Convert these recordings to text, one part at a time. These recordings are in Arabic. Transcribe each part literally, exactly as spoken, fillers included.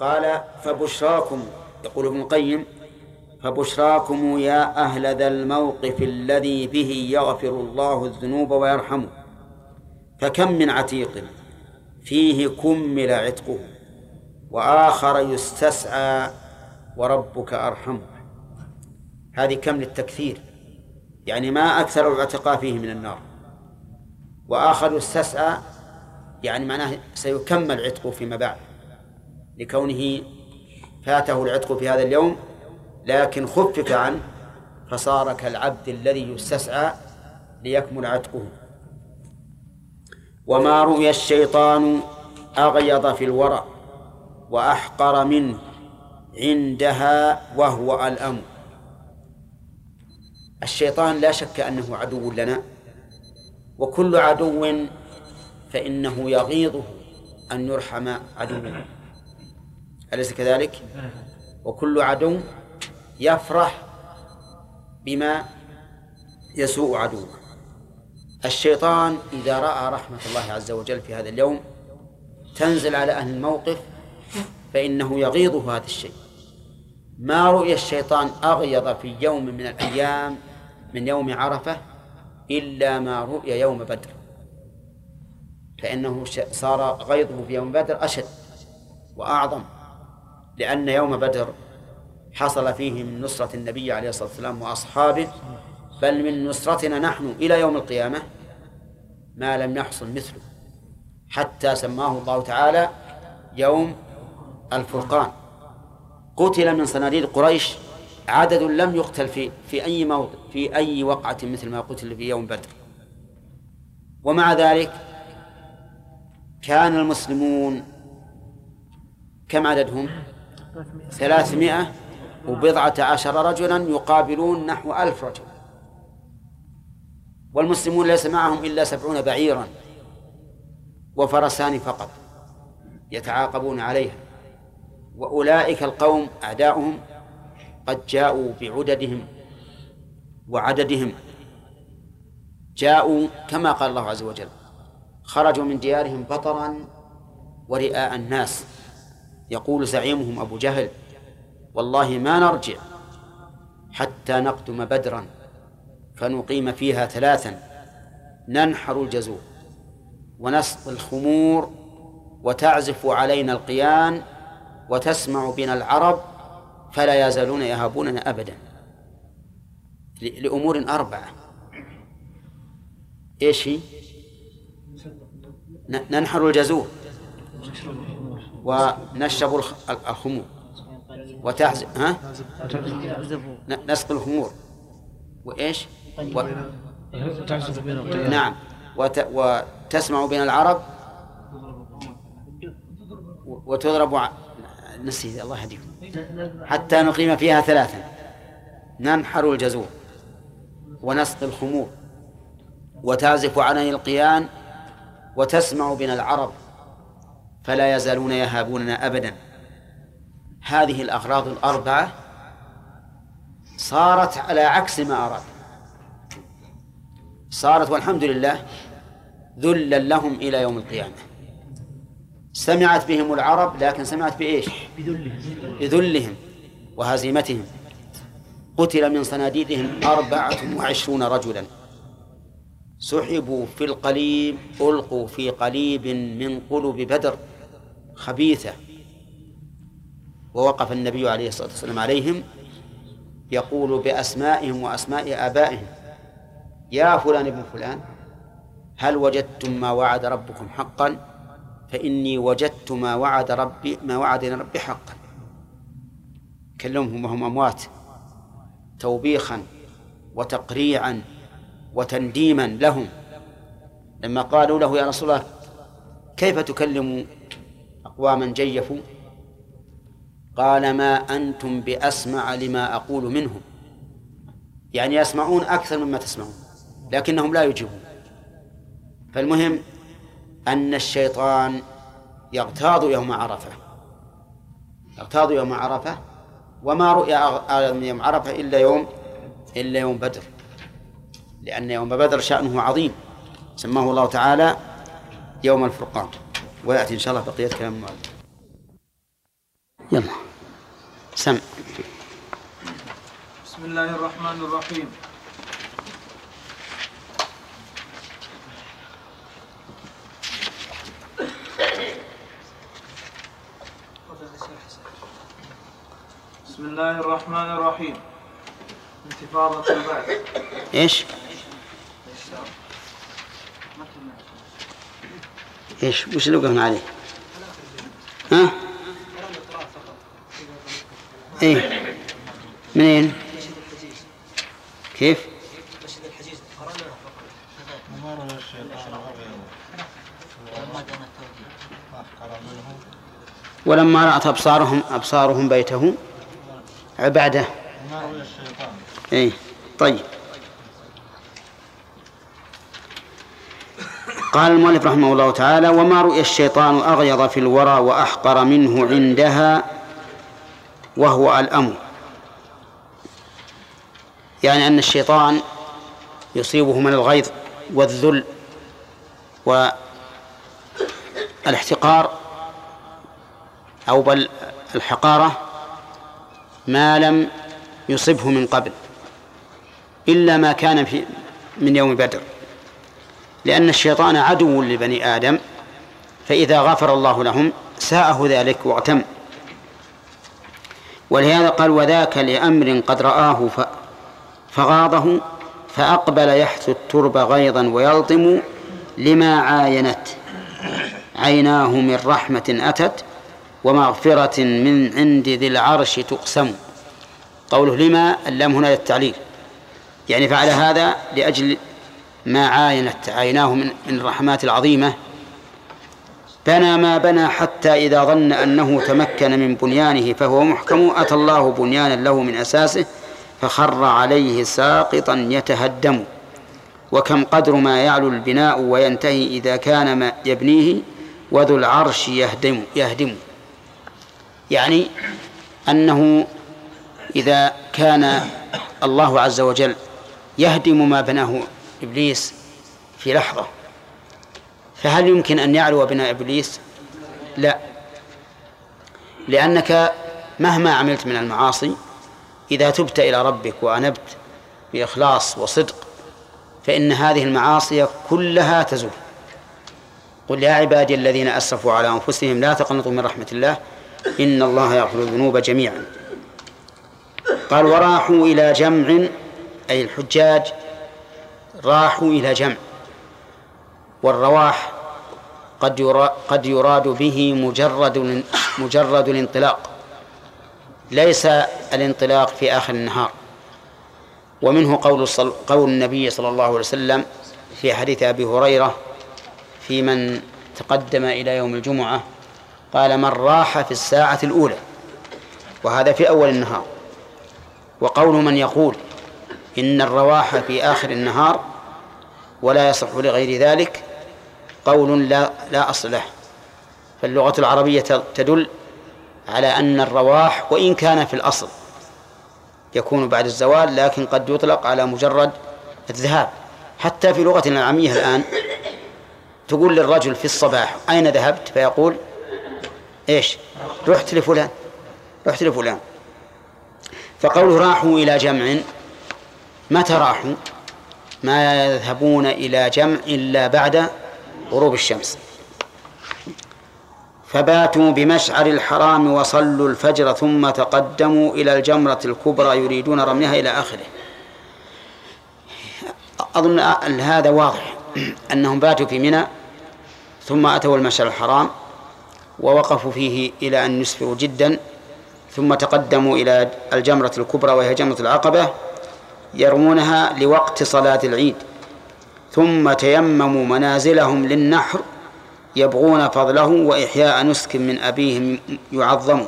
قال فبشراكم، يقول ابن القيم فبشراكم يا أهل ذا الموقف الذي به يغفر الله الذنوب ويرحمه، فكم من عتيق فيه كمل عتقه وآخر يستسعى وربك أرحمه. هذه كم للتكثير، يعني ما أكثر العتقاء فيه من النار. وآخر يستسعى يعني معناه سيكمل عتقه فيما بعد، لكونه فاته العتق في هذا اليوم لكن خفف عنه فصار كالعبد الذي يستسعى ليكمل عتقه. وما رؤي الشيطان أغيض في الورى وأحقر منه عندها وهو الأم. الشيطان لا شك أنه عدو لنا، وكل عدو فإنه يغيظه أن يرحم عدوه، أليس كذلك؟ وكل عدو يفرح بما يسوء عدوه. الشيطان إذا رأى رحمة الله عز وجل في هذا اليوم تنزل على أهل الموقف فإنه يغيظه هذا الشيء. ما رؤي الشيطان أغيظ في يوم من الأيام من يوم عرفة إلا ما رؤي يوم بدر، فإنه صار غيظه في يوم بدر أشد وأعظم، لأن يوم بدر حصل فيه من نصرة النبي عليه الصلاة والسلام وأصحابه، بل من نصرتنا نحن إلى يوم القيامة ما لم يحصل مثله، حتى سماه الله تعالى يوم الفرقان. قتل من صناديد قريش عدد لم يقتل في في أي موضع في أي وقعة مثل ما قتل في يوم بدر. ومع ذلك كان المسلمون كم عددهم؟ ثلاثمائة وبضعة عشر رجلا يقابلون نحو ألف رجل، والمسلمون ليس معهم إلا سبعون بعيرا وفرسان فقط يتعاقبون عليها، وأولئك القوم أعداؤهم قد جاءوا بعددهم وعددهم، جاءوا كما قال الله عز وجل خرجوا من ديارهم بطرا ورئاء الناس. يقول زعيمهم أبو جهل والله ما نرجع حتى نقدم بدرا فنقيم فيها ثلاثا: ننحر الجزور ونسقي الخمور وتعزف علينا القيان وتسمع بنا العرب فلا يزالون يهابوننا أبدا. لأمور أربعة. إيش هي؟ ننحر الجزور ونشرب الخمور وتعزف ها نسقي الخمور وإيش و... نعم وت... وتسمع بين العرب وتضرب ع... نسي الله يهديكم حتى نقيم فيها ثلاثا: ننحر الجزور ونسقي الخمور وتعزف علينا القيان وتسمع بنا العرب فلا يزالون يهابوننا أبدا. هذه الأغراض الأربعة صارت على عكس ما أراد، صارت والحمد لله ذلا لهم إلى يوم القيامة. سمعت بهم العرب لكن سمعت بإيش؟ بذلهم وهزيمتهم. قتل من صناديدهم أربعة وعشرون رجلا سحبوا في القليب ألقوا في قليب من قلوب بدر خبيثة. ووقف النبي عليه الصلاة والسلام عليهم يقول بأسمائهم وأسماء آبائهم: يا فلان ابن فلان هل وجدتم ما وعد ربكم حقا؟ فإني وجدت ما وعد ربي ما وعدنا ربي حقا. كلمهم وهم أموات توبيخا وتقريعا وتنديما لهم لما قالوا له: يا رسول الله كيف تكلم أقواما جيفوا؟ قال: ما أنتم بأسمع لما أقول منهم، يعني يسمعون أكثر مما تسمعون لكنهم لا يجيبون. فالمهم أن الشيطان يغتاظ يوم عرفة يغتاظ يوم عرفة وما رؤيا من يوم عرفة إلا يوم إلا يوم بدر، لأن يوم بدر شأنه عظيم سماه الله تعالى يوم الفرقان. ويأتي إن شاء الله بقية كلام المؤلف. يلا سم. بسم الله الرحمن الرحيم. بسم الله الرحمن الرحيم. انتفاضة البعث. ايش؟ ايش؟ وش اللي وقفنا عليه؟ ها؟ ايه منين؟ كيف؟ ولما رأت أبصارهم أبصارهم بيته عباده. ايه طيب. قال المؤلف رحمه الله تعالى: وما رؤي الشيطان أغيظ في الورى وأحقر منه عندها وهو الأمر. يعني أن الشيطان يصيبه من الغيظ والذل والاحتقار أو بل الحقارة ما لم يصبه من قبل إلا ما كان في من يوم بدر، لأن الشيطان عدو لبني آدم، فإذا غفر الله لهم ساءه ذلك واغتم. ولهذا قال: وذاك لأمر قد رآه فغاضه فأقبل يحث الترب غيظا ويلطم لما عاينت عيناه من رحمة أتت ومغفرة من عند ذي العرش تقسم. قوله لما، اللام هنا للتعليل، يعني فعل هذا لأجل ما عاينت عيناه من الرحمات العظيمة. بنى ما بنى حتى إذا ظن أنه تمكن من بنيانه فهو محكم أتى الله بنيانا له من أساسه فخر عليه ساقطا يتهدم. وكم قدر ما يعلو البناء وينتهي إذا كان ما يبنيه وذو العرش يهدم يهدم يعني أنه إذا كان الله عز وجل يهدم ما بناه إبليس في لحظة، فهل يمكن أن يعلو بناء إبليس؟ لا، لأنك مهما عملت من المعاصي إذا تبت إلى ربك وأنبت بإخلاص وصدق فإن هذه المعاصي كلها تزول. قل يا عبادي الذين أسرفوا على أنفسهم لا تقنطوا من رحمة الله إن الله يغفر الذنوب جميعا. قال: وراحوا إلى جمع، أي الحجاج راحوا إلى جمع، والرواح قد قد يراد به مجرد مجرد الانطلاق، ليس الانطلاق في آخر النهار. ومنه قول قول النبي صلى الله عليه وسلم في حديث أبي هريرة في من تقدم إلى يوم الجمعة قال: من راح في الساعة الأولى، وهذا في أول النهار. وقول من يقول إن الرواح في آخر النهار ولا يصح لغير ذلك قول لا لا أصل له. فاللغة العربية تدل على أن الرواح وإن كان في الأصل يكون بعد الزوال لكن قد يطلق على مجرد الذهاب. حتى في لغتنا العامية الآن تقول للرجل في الصباح أين ذهبت؟ فيقول إيش؟ رحت لفلان رحت لفلان. فقوله راحوا إلى جمع، متى راحوا؟ ما يذهبون إلى جمع إلا بعد غروب الشمس. فباتوا بمشعر الحرام وصلوا الفجر ثم تقدموا إلى الجمرة الكبرى يريدون رميها إلى آخره. أظن هذا واضح أنهم باتوا في منى ثم أتوا المشعر الحرام ووقفوا فيه إلى أن يسفروا جدا، ثم تقدموا إلى الجمرة الكبرى وهي جمرة العقبة يرمونها لوقت صلاة العيد، ثم تيمموا منازلهم للنحر يبغون فضله وإحياء نسك من أبيهم يعظم.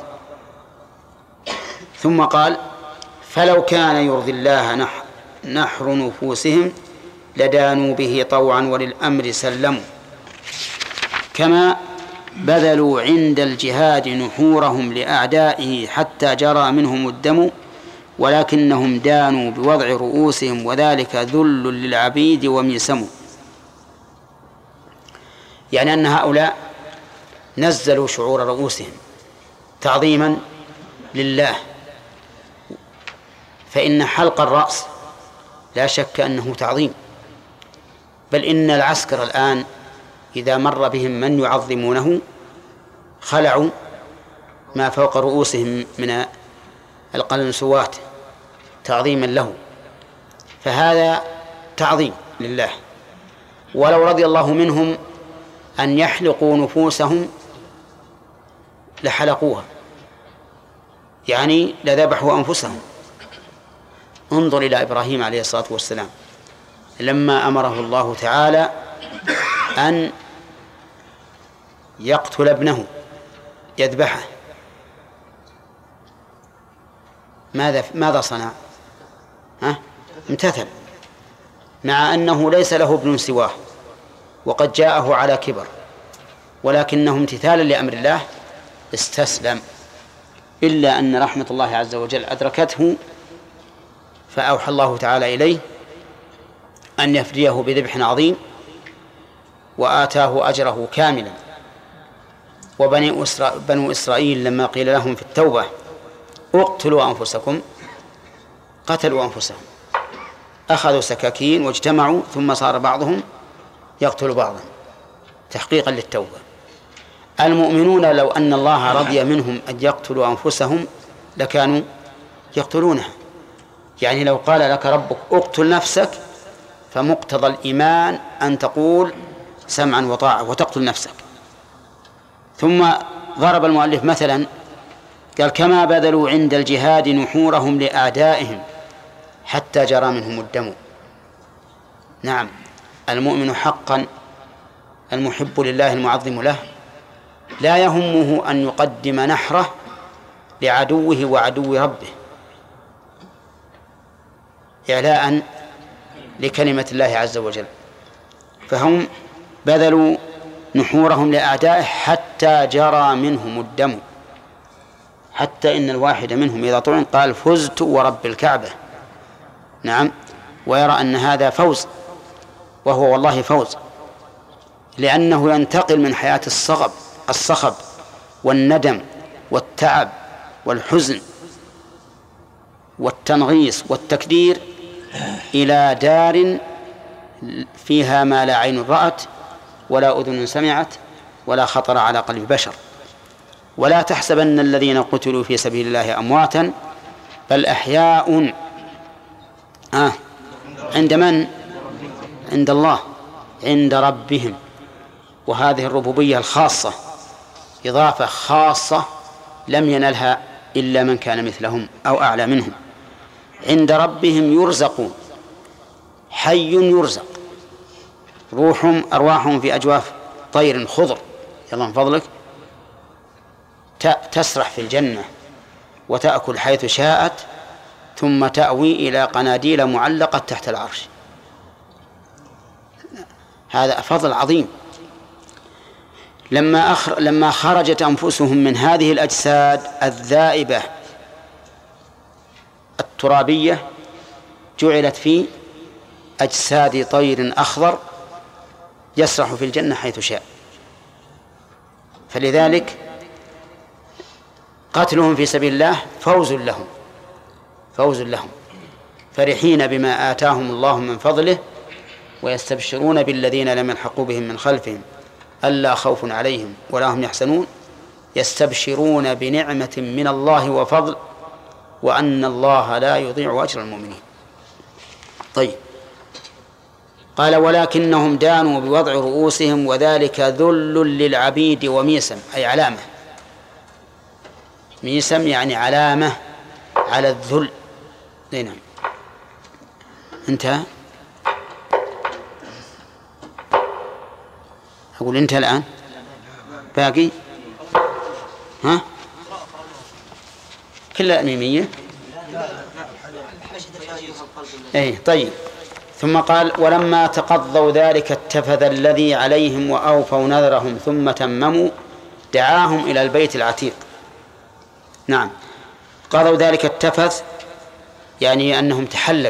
ثم قال: فلو كان يرضي الله نحر نفوسهم لدانوا به طوعا وللأمر سلموا. كما بذلوا عند الجهاد نحورهم لأعدائه حتى جرى منهم الدم ولكنهم دانوا بوضع رؤوسهم وذلك ذل للعبيد وميسم. يعني أن هؤلاء نزلوا شعور رؤوسهم تعظيما لله، فإن حلق الرأس لا شك أنه تعظيم، بل إن العسكر الآن إذا مر بهم من يعظمونه خلعوا ما فوق رؤوسهم من القلنسوات تعظيما له، فهذا تعظيم لله. ولو رضي الله منهم أن يحلقوا نفوسهم لحلقوها، يعني لذبحوا أنفسهم. انظر إلى إبراهيم عليه الصلاة والسلام لما أمره الله تعالى أن يقتل ابنه يذبحه، ماذا ماذا صنع؟ ها؟ امتثل، مع أنه ليس له ابن سواه وقد جاءه على كبر، ولكنه امتثالا لأمر الله استسلم، إلا أن رحمة الله عز وجل أدركته فأوحى الله تعالى إليه أن يفديه بذبح عظيم وآتاه أجره كاملا. وبني إسرا... بنو إسرائيل لما قيل لهم في التوبة اقتلوا أنفسكم قتلوا أنفسهم، أخذوا سكاكين واجتمعوا، ثم صار بعضهم يقتل بعضا تحقيقا للتوبة. المؤمنون لو أن الله رضي منهم أن يقتلوا أنفسهم لكانوا يقتلونها، يعني لو قال لك ربك اقتل نفسك فمقتضى الإيمان أن تقول سمعا وطاعة وتقتل نفسك. ثم ضرب المؤلف مثلا قال كما بذلوا عند الجهاد نحورهم لأعدائهم حتى جرى منهم الدم. نعم، المؤمن حقا المحب لله المعظم له لا يهمه أن يقدم نحره لعدوه وعدو ربه إعلاء لكلمة الله عز وجل، فهم بذلوا نحورهم لأعدائه حتى جرى منهم الدم، حتى إن الواحد منهم إذا طعن قال فزت ورب الكعبة. نعم، ويرى أن هذا فوز، وهو والله فوز، لأنه ينتقل من حياة الصغب الصخب والندم والتعب والحزن والتنغيص والتكدير إلى دار فيها ما لا عين رأت ولا أذن سمعت ولا خطر على قلب بشر. ولا تحسبن الذين قتلوا في سبيل الله أمواتا بل أحياء آه عند من؟ عند الله، عند ربهم. وهذه الربوبية الخاصة إضافة خاصة لم ينلها إلا من كان مثلهم أو أعلى منهم. عند ربهم يرزقون، حي يرزق، روحهم أرواحهم في أجواف طير خضر يلا من فضلك تسرح في الجنة وتأكل حيث شاءت ثم تأوي إلى قناديل معلقة تحت العرش. هذا فضل عظيم. لما أخر لما خرجت أنفسهم من هذه الأجساد الذائبة الترابية جعلت في أجساد طير أخضر يسرح في الجنة حيث شاء. فلذلك قتلهم في سبيل الله فوز لهم فوز لهم فرحين بما آتاهم الله من فضله ويستبشرون بالذين لم يلحقوا بهم من خلفهم ألا خوف عليهم ولا هم يحزنون يستبشرون بنعمة من الله وفضل وأن الله لا يضيع أجر المؤمنين. طيب، قال ولكنهم دانوا بوضع رؤوسهم وذلك ذل للعبيد وميسم أي علامة، ميسم يعني علامة على الذل. نعم، انتهى. أقول انتهى الآن باقي ها كلها ميمية. أي طيب. ثم قال ولما تقضوا ذلك اتفذ الذي عليهم وأوفوا نذرهم ثم تمموا دعاهم إلى البيت العتيق. نعم، قضوا ذلك اتفذ يعني أنهم تحللوا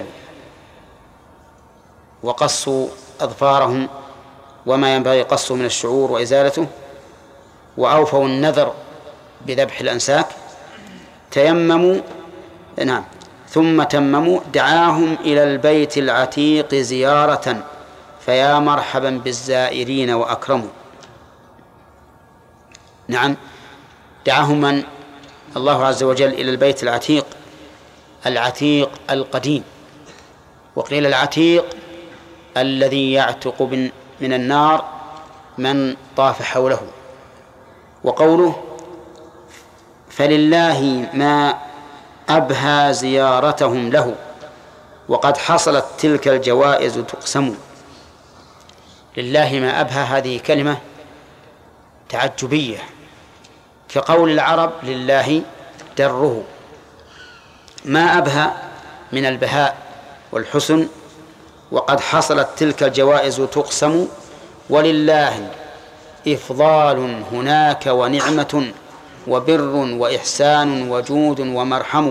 وقصوا أظفارهم وما ينبغي قصه من الشعور وإزالته، وأوفوا النذر بذبح الأنساك، تيمموا نعم ثم تمموا دعاهم إلى البيت العتيق زيارة فيا مرحبا بالزائرين وأكرموا. نعم دعاهم من؟ الله عز وجل إلى البيت العتيق، العتيق القديم، وقيل العتيق الذي يعتق من النار من طاف حوله. وقوله فلله ما أبهى زيارتهم له وقد حصلت تلك الجوائز تقسم. لله ما أبهى هذه كلمة تعجبية، كقول العرب لله دره، ما أبهى من البهاء والحسن، وقد حصلت تلك الجوائز تقسم، ولله إفضال هناك ونعمة وبر وإحسان وجود ومرحم.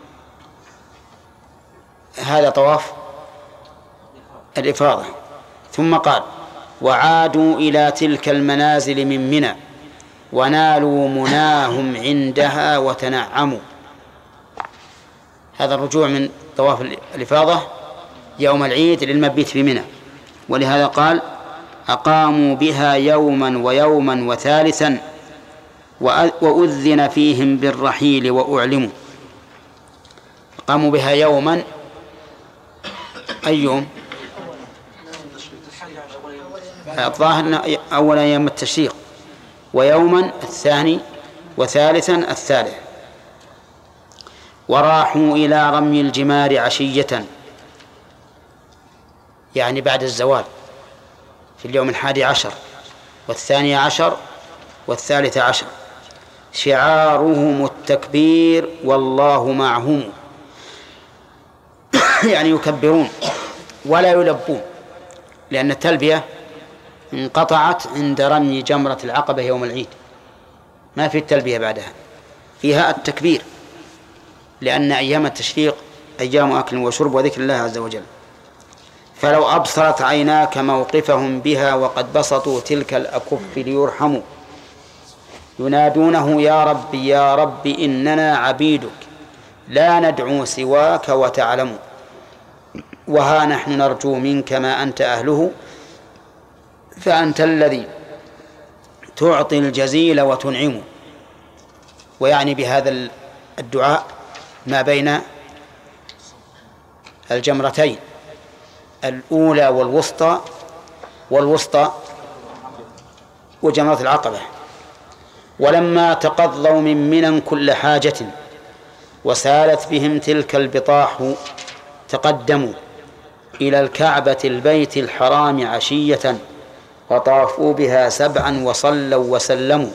هذا طواف الإفاضة. ثم قال وعادوا إلى تلك المنازل من منى ونالوا مناهم عندها وتنعموا. هذا الرجوع من طواف الإفاضة يوم العيد للمبيت في منى، ولهذا قال أقاموا بها يوما ويوما وثالثا وأذن فيهم بالرحيل وأعلموا. أقاموا بها يوما، أي يوم؟ الظاهر أول أيام التشريق، ويوما الثاني، وثالثا الثالث. وراحوا إلى رمي الجمار عشية، يعني بعد الزوال في اليوم الحادي عشر والثاني عشر والثالث عشر، شعارهم التكبير والله معهم، يعني يكبرون ولا يلبون، لأن التلبية انقطعت عند رمي جمرة العقبة يوم العيد، ما في التلبية بعدها، فيها التكبير، لأن أيام التشريق أيام أكل وشرب وذكر الله عز وجل. فلو أبصرت عيناك موقفهم بها وقد بسطوا تلك الأكف ليرحموا، ينادونه يا رب يا رب إننا عبيدك لا ندعو سواك وتعلم، وها نحن نرجو منك ما أنت أهله فأنت الذي تعطي الجزيل وتنعم. ويعني بهذا الدعاء ما بين الجمرتين الأولى والوسطى والوسطى وجمرة العقبة. ولما تقضوا من منى كل حاجة وسالت بهم تلك البطاح تقدموا إلى الكعبة البيت الحرام عشية وطافوا بها سبعا وصلوا وسلموا.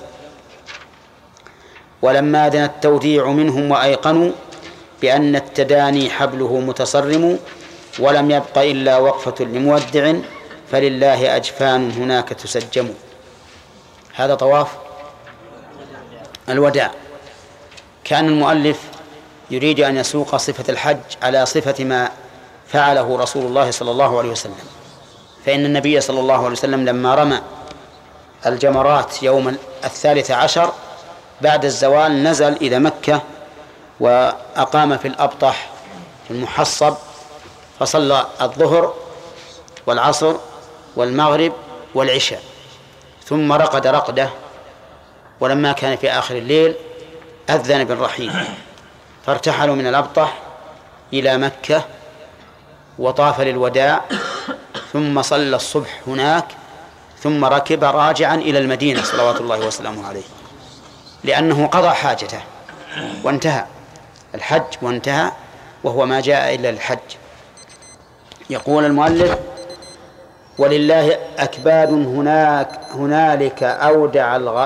ولما دنا التوديع منهم وأيقنوا بأن التداني حبله متصرم ولم يبق إلا وقفة لمودع فلله أجفان هناك تسجم. هذا طواف الوداع. كان المؤلف يريد أن يسوق صفة الحج على صفة ما فعله رسول الله صلى الله عليه وسلم، فإن النبي صلى الله عليه وسلم لما رمى الجمرات يوم الثالث عشر بعد الزوال نزل إلى مكة وأقام في الأبطح في المحصب، فصلى الظهر والعصر والمغرب والعشاء، ثم رقد رقدة، ولما كان في آخر الليل أذن بالرحيل، فارتحلوا من الأبطح إلى مكة وطاف للوداع، ثم صلى الصبح هناك، ثم ركب راجعا إلى المدينة صلوات الله وسلامه عليه، لأنه قضى حاجته وانتهى الحج وانتهى، وهو ما جاء إلا للحج. يقول المؤلف ولله أكباد هناك هنالك أودع الغ...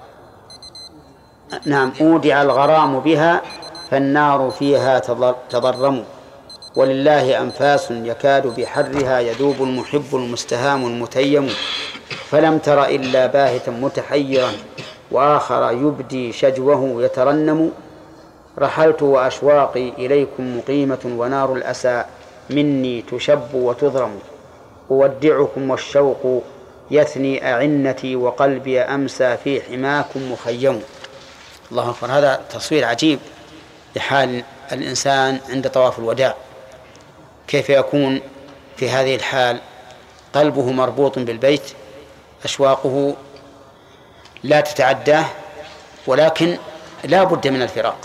نعم أودع الغرام بها فالنار فيها تضرم، ولله أنفاس يكاد بحرها يذوب المحب المستهام المتيم، فلم تر إلا باهتا متحيرا وآخر يبدي شجوه يترنم، رحلت وأشواقي إليكم مقيمة ونار الأسى مني تشب وتضرم، أودعكم والشوق يثني أعنتي وقلبي أمسى في حماكم مخيم. الله أكبر. هذا تصوير عجيب لحال الإنسان عند طواف الوداع، كيف يكون في هذه الحال؟ قلبه مربوط بالبيت، أشواقه لا تتعداه، ولكن لا بد من الفراق.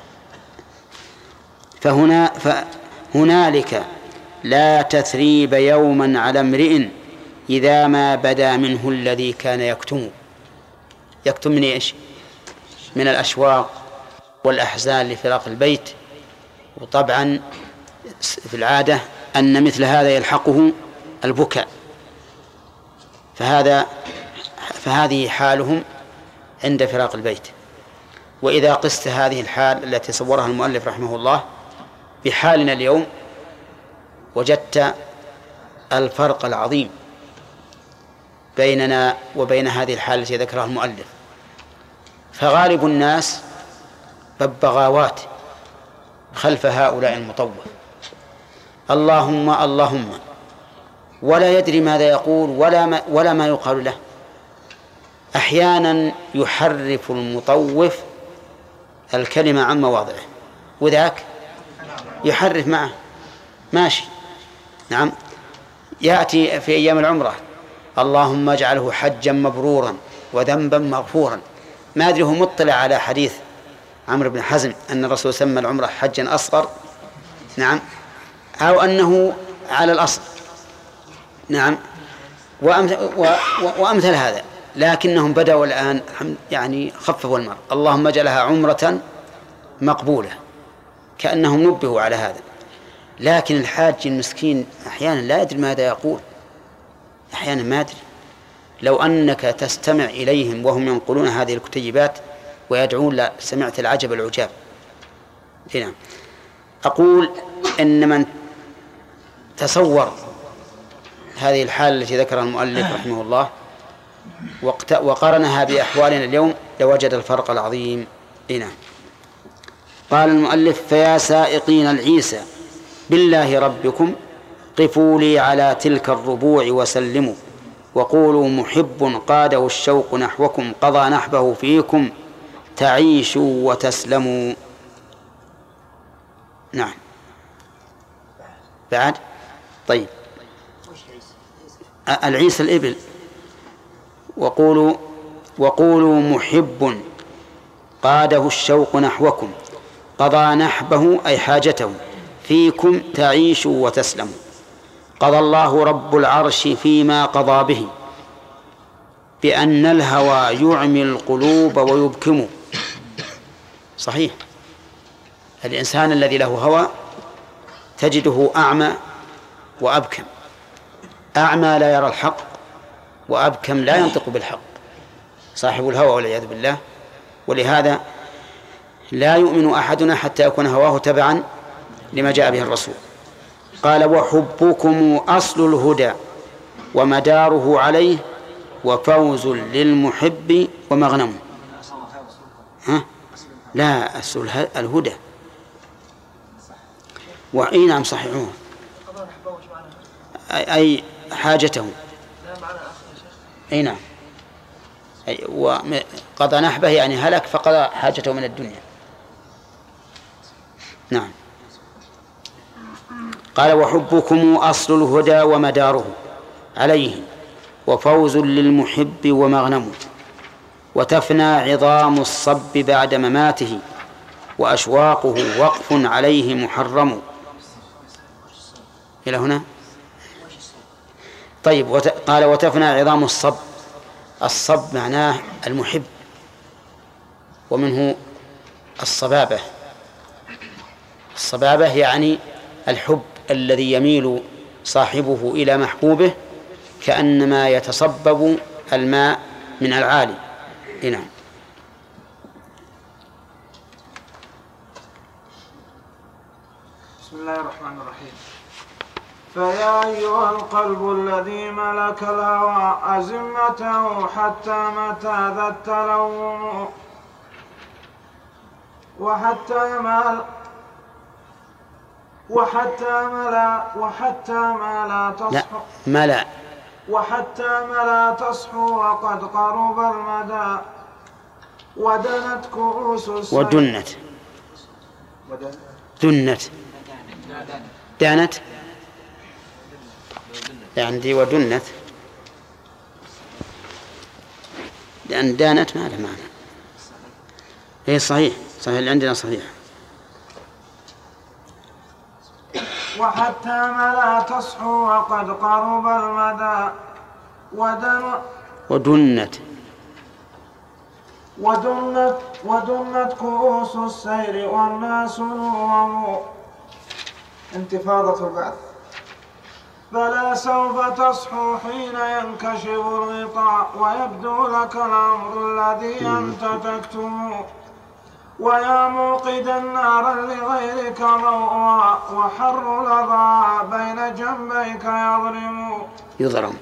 فهنا فهنالك لا تثريب يوما على امرئ إذا ما بدا منه الذي كان يكتم. يكتم من إيش؟ من الأشواق والأحزان لفراق البيت. وطبعا في العادة أن مثل هذا يلحقه البكاء، فهذا فهذه حالهم عند فراق البيت. وإذا قست هذه الحال التي صورها المؤلف رحمه الله بحالنا اليوم وجدت الفرق العظيم بيننا وبين هذه الحالة التي ذكرها المؤلف. فغالب الناس ببغاوات خلف هؤلاء المطوف، اللهم اللهم، ولا يدري ماذا يقول ولا ما, ولا ما يقال له. أحيانا يحرف المطوف الكلمة عن مواضعه، وذاك يحرف معه ماشي. نعم، يأتي في أيام العمرة اللهم اجعله حجا مبرورا وذنبا مغفورا. ما أدري هو مطلع على حديث عمرو بن حزم أن الرسول سمى العمرة حجا أصغر، نعم، أو أنه على الأصل، نعم، وأمثل هذا. لكنهم بدأوا الآن يعني خففوا المرء، اللهم اجعلها عمرة مقبولة، كأنهم نبهوا على هذا. لكن الحاج المسكين أحيانا لا يدري ماذا يقول، أحيانا ما أدري. لو أنك تستمع إليهم وهم ينقلون هذه الكتيبات ويدعون لا سمعت العجب العجاب. هنا أقول إن من تصور هذه الحالة التي ذكرها المؤلف رحمه الله وقارنها بأحوالنا اليوم لوجد الفرق العظيم. هنا قال المؤلف فيا سائقين العيسى بالله ربكم قفوا لي على تلك الربوع وسلموا، وقولوا محب قاده الشوق نحوكم قضى نحبه فيكم تعيشوا وتسلموا. نعم بعد. طيب العيسى الإبل. وقولوا وقولوا محب قاده الشوق نحوكم قضى نحبه أي حاجته فيكم تعيشوا وتسلموا. قضى الله رب العرش فيما قضى به بأن الهوى يعمي القلوب ويبكم. صحيح، الإنسان الذي له هوى تجده أعمى وأبكم. أعمى لا يرى الحق، وأبكم لا ينطق بالحق، صاحب الهوى والعياذ بالله. ولهذا لا يؤمن أحدنا حتى يكون هواه تبعا لما جاء به الرسول. قال وحبكم أصل الهدى ومداره عليه وفوز للمحب ومغنم. ها؟ لا، أصل الهدى وإي نعم صحيحون أي حاجته. أي نعم، وقضى نحبه يعني هلك فقضى حاجته من الدنيا. نعم. قال وحبكم أصل الهدى ومداره عليه وفوز للمحب ومغنم، وتفنى عظام الصب بعد مماته وأشواقه وقف عليه محرم. إلى هنا. طيب وت... قال وتفنى عظام الصب. الصب معناه المحب، ومنه الصبابة. الصبابة يعني الحب الذي يميل صاحبه إلى محبوبه كأنما يتصبب الماء من العالي. نعم. بسم الله الرحمن الرحيم. فيا أيها القلب الذي ملك الهوى أزمته حتى متى ذا التلوم وحتى مال وحتى ملا وحتى ما لا تصحو ملا وحتى ما لا تصحو وقد قرب المدى ودنت كؤوس السيف ودنت دنت دانت عندي ودنت، لأن دانت ما له معنى. هي صحيح صحيح اللي عندنا صحيح. وحتى ما لا تصحو وقد قرب المدى ودن ودنت ودنت ودنت كؤوس السير والناس نوم. انتفاضة البعث. فلا سوف تصحو حين ينكشف الغطاء ويبدو لك الأمر الذي أنت تكتم. ويا موقدا نارا لغيرك ضوءا وحر لظى بين جنبيك يضرم يضرم.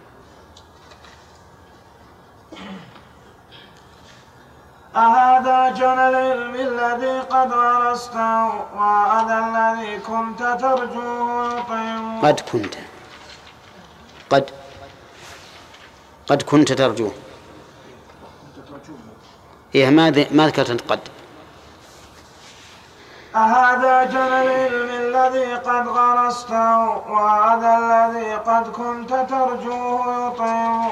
أهذا جنى العلم الذي قد غرسته وهذا الذي كنت ترجوه يطيم. قد كنت قد قد كنت ترجوه. إيه ما ما ذكرت قد. أهذا جنى العلم الذي قد غرسته وهذا الذي قد كنت ترجوه يطيم.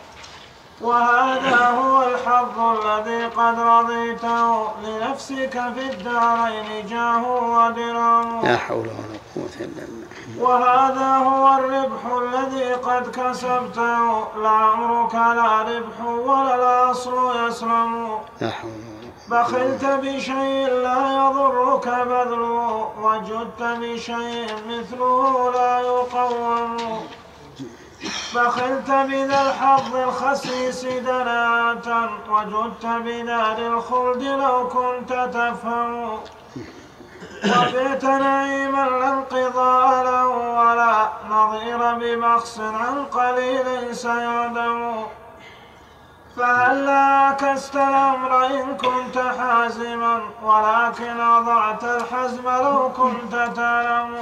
وهذا هو الحظ الذي قد رضيته لنفسك في الدارين جاه ودرهم. لا حول ولا قوة إلا بالله. وهذا هو الربح الذي قد كسبته لعمرك لا ربح ولا الأصل يسلم. لا حول ولا بخلت بشيء لا يضرك بذله وجدت بشيء مثله لا يقوم. بخلت بذا الحظ الخسيس دناة وجدت بدار الخلد لو كنت تفهم. وبئت نعيما لا انقضاء له ولا نظير ببخس عن قليل سيعدم. فهلا عكست الأمر إن كنت حازما ولكن أضعت الحزم لو كنت تعلم.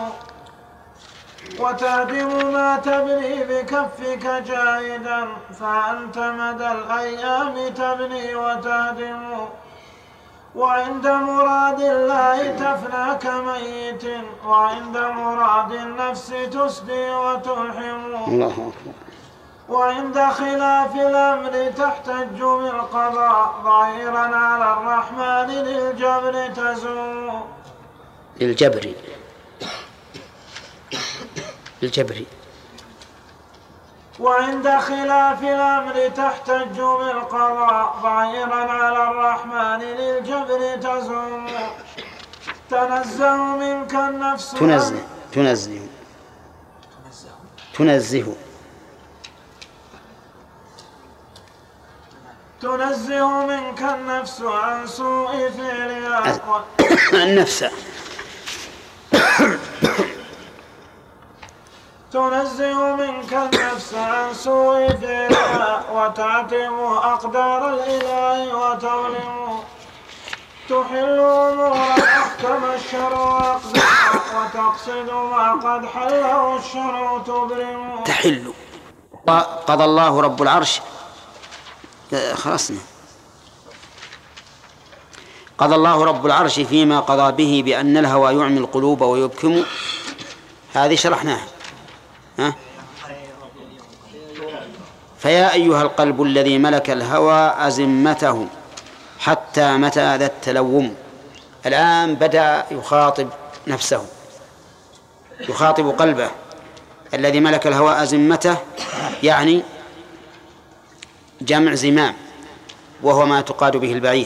وتهدم ما تبني بكفك جاهدا فأنت مدى الأيام تبني وتهدم. وعند مراد الله تفنى كميت وعند مراد النفس تسدي وتلحم. الله أكبر. وعند خلاف الأمر تحتج بالقضاء ظاهرا على الرحمن للجبر تزوم. للجبر الجبري. وعند خلاف الأمر تحتج بالقضاء ظاهرا على الرحمن للجبر تزوم. تنزه منك النفس تنزه تنزه تنزه تنزه منك النفس عن سوء فعلها. النفس تنزه منك النفس عن سوء فعلها وتعتم أقدار الإله وتظلم. تحل أمورا أحكم الشرع أقدارها وتقصد ما قد حله الشرع تبرم. تحل. قضى الله رب العرش خلصنا. قضى الله رب العرش فيما قضى به بأن الهوى يعمي القلوب ويبكم. هذه شرحناها. ها؟ فيا أيها القلب الذي ملك الهوى أزمته حتى متى ذا التلوم. الآن بدأ يخاطب نفسه، يخاطب قلبه الذي ملك الهوى أزمته، يعني جمع زمام وهو ما تقاد به البعير.